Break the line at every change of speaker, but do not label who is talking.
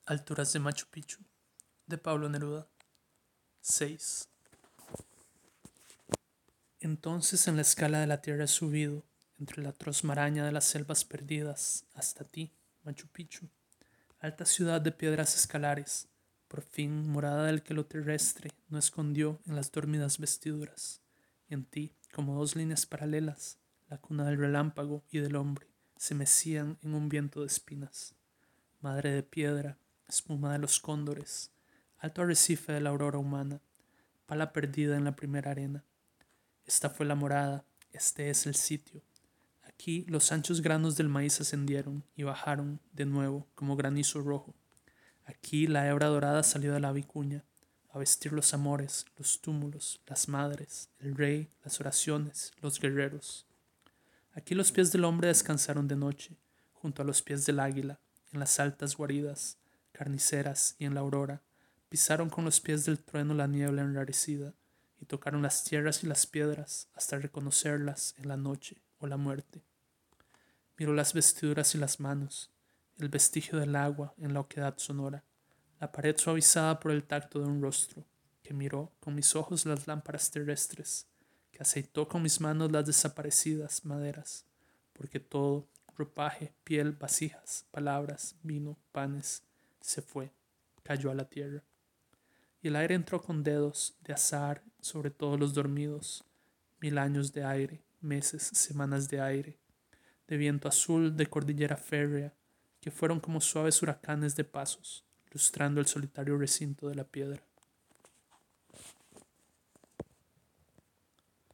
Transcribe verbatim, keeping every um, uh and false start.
Alturas de Machu Picchu, de Pablo Neruda. seis. Entonces en la escala de la tierra he subido, entre la atroz maraña de las selvas perdidas, hasta ti, Machu Picchu, alta ciudad de piedras escalares, por fin morada del que lo terrestre no escondió en las dormidas vestiduras, y en ti, como dos líneas paralelas, la cuna del relámpago y del hombre se mecían en un viento de espinas. Madre de piedra, espuma de los cóndores, alto arrecife de la aurora humana, pala perdida en la primera arena. Esta fue la morada, este es el sitio. Aquí los anchos granos del maíz ascendieron y bajaron de nuevo como granizo rojo. Aquí la hebra dorada salió de la vicuña, a vestir los amores, los túmulos, las madres, el rey, las oraciones, los guerreros. Aquí los pies del hombre descansaron de noche, junto a los pies del águila, en las altas guaridas, carniceras y en la aurora, pisaron con los pies del trueno la niebla enrarecida, y tocaron las tierras y las piedras hasta reconocerlas en la noche o la muerte. Miró las vestiduras y las manos, el vestigio del agua en la oquedad sonora, la pared suavizada por el tacto de un rostro, que miró con mis ojos las lámparas terrestres, que aceitó con mis manos las desaparecidas maderas, porque todo, ropaje, piel, vasijas, palabras, vino, panes, se fue, cayó a la tierra. Y el aire entró con dedos de azahar sobre todos los dormidos, mil años de aire, meses, semanas de aire, de viento azul, de cordillera férrea, que fueron como suaves huracanes de pasos, lustrando el solitario recinto de la piedra.